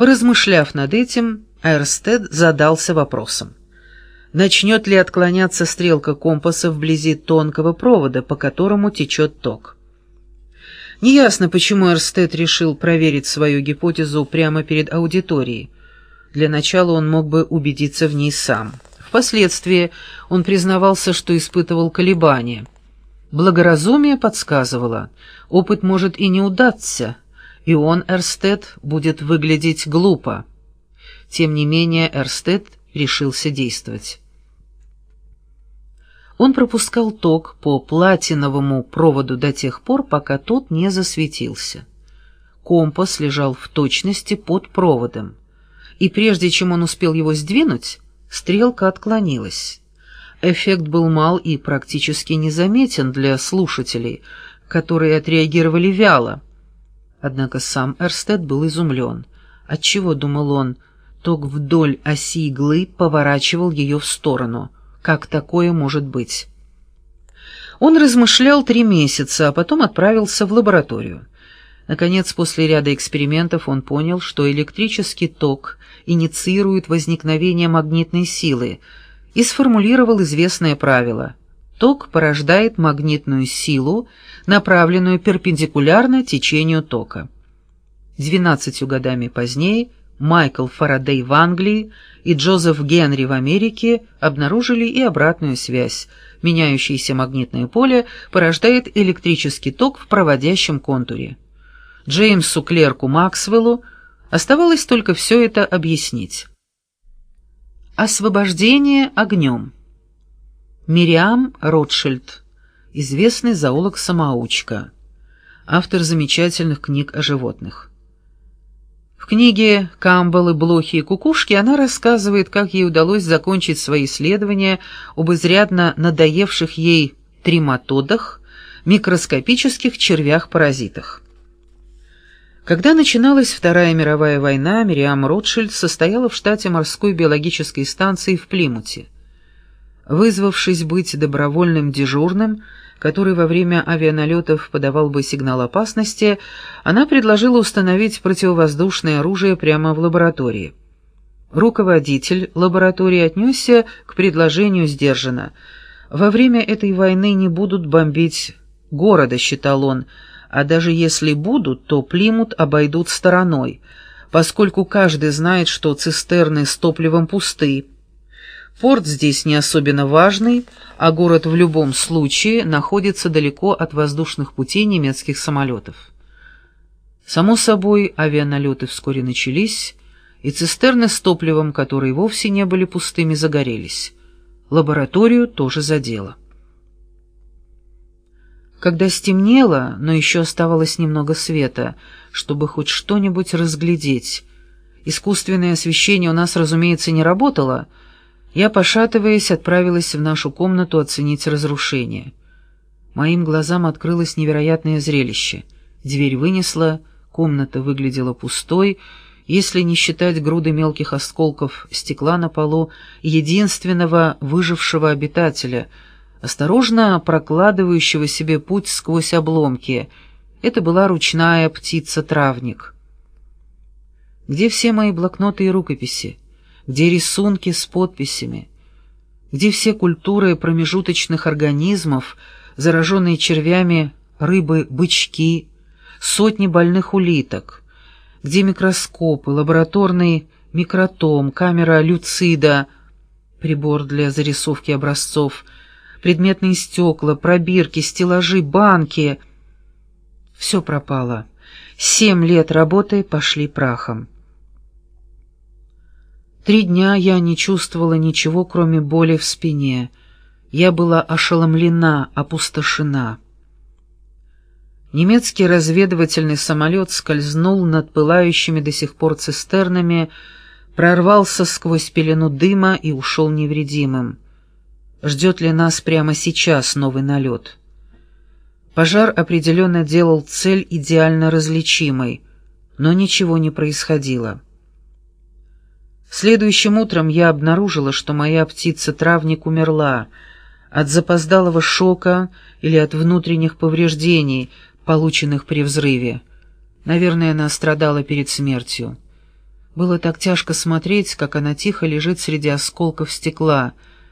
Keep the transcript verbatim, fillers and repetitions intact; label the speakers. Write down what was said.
Speaker 1: Поразмышляв над этим, Эрстед задался вопросом: начнет ли отклоняться стрелка компаса вблизи тонкого провода, по которому течет ток? Неясно, почему Эрстед решил проверить свою гипотезу прямо перед аудиторией. Для начала он мог бы убедиться в ней сам. Впоследствии он признавался, что испытывал колебания. Благоразумие подсказывало: опыт может и не удаться, и он, Эрстед, будет выглядеть глупо. Тем не менее, Эрстед решился действовать. Он пропускал ток по платиновому проводу до тех пор, пока тот не засветился. Компас лежал в точности под проводом, и прежде чем он успел его сдвинуть, стрелка отклонилась. Эффект был мал и практически незаметен для слушателей, которые отреагировали вяло. Однако сам Эрстед был изумлен. Отчего, думал он, ток вдоль оси иглы поворачивал ее в сторону? Как такое может быть? Он размышлял три месяца, а потом отправился в лабораторию. Наконец, после ряда экспериментов он понял, что электрический ток инициирует возникновение магнитной силы, и сформулировал известное правило: ток порождает магнитную силу, направленную перпендикулярно течению тока. Двенадцатью годами позднее Майкл Фарадей в Англии и Джозеф Генри в Америке обнаружили и обратную связь. Меняющееся магнитное поле порождает электрический ток в проводящем контуре. Джеймсу Клерку Максвеллу оставалось только все это объяснить. Освобождение огнем. Мириам Ротшильд, известный зоолог-самоучка, автор замечательных книг о животных. В книге «Камбалы, блохи и кукушки» она рассказывает, как ей удалось закончить свои исследования об изрядно надоевших ей трематодах, микроскопических червях-паразитах. Когда начиналась Вторая мировая война, Мириам Ротшильд состояла в штате морской биологической станции в Плимуте. Вызвавшись быть добровольным дежурным, который во время авианалетов подавал бы сигнал опасности, она предложила установить противовоздушное оружие прямо в лаборатории. Руководитель лаборатории отнесся к предложению сдержанно. «Во время этой войны не будут бомбить города», — считал он, «а даже если будут, то Плимут обойдут стороной, поскольку каждый знает, что цистерны с топливом пусты. Порт здесь не особенно важный, а город в любом случае находится далеко от воздушных путей немецких самолетов». Само собой, авианалеты вскоре начались, и цистерны с топливом, которые вовсе не были пустыми, загорелись. Лабораторию тоже задело. Когда стемнело, но еще оставалось немного света, чтобы хоть что-нибудь разглядеть, искусственное освещение у нас, разумеется, не работало, я, пошатываясь, отправилась в нашу комнату оценить разрушение. Моим глазам открылось невероятное зрелище. Дверь вынесла, комната выглядела пустой, если не считать груды мелких осколков стекла на полу и единственного выжившего обитателя, осторожно прокладывающего себе путь сквозь обломки. Это была ручная птица-травник. Где все мои блокноты и рукописи? Где рисунки с подписями? Где все культуры промежуточных организмов, зараженные червями рыбы-бычки, сотни больных улиток? Где микроскопы, лабораторный микротом, камера люцида, прибор для зарисовки образцов, предметные стекла, пробирки, стеллажи, банки? Все пропало. Семь лет работы пошли прахом. Три дня я не чувствовала ничего, кроме боли в спине. Я была ошеломлена, опустошена. Немецкий разведывательный самолет скользнул над пылающими до сих пор цистернами, прорвался сквозь пелену дыма и ушел невредимым. Ждет ли нас прямо сейчас новый налет? Пожар определенно делал цель идеально различимой, но ничего не происходило. Следующим утром я обнаружила, что моя птица-травник умерла от запоздалого шока или от внутренних повреждений, полученных при взрыве. Наверное, она страдала перед смертью. Было так тяжко смотреть, как она тихо лежит среди осколков стекла,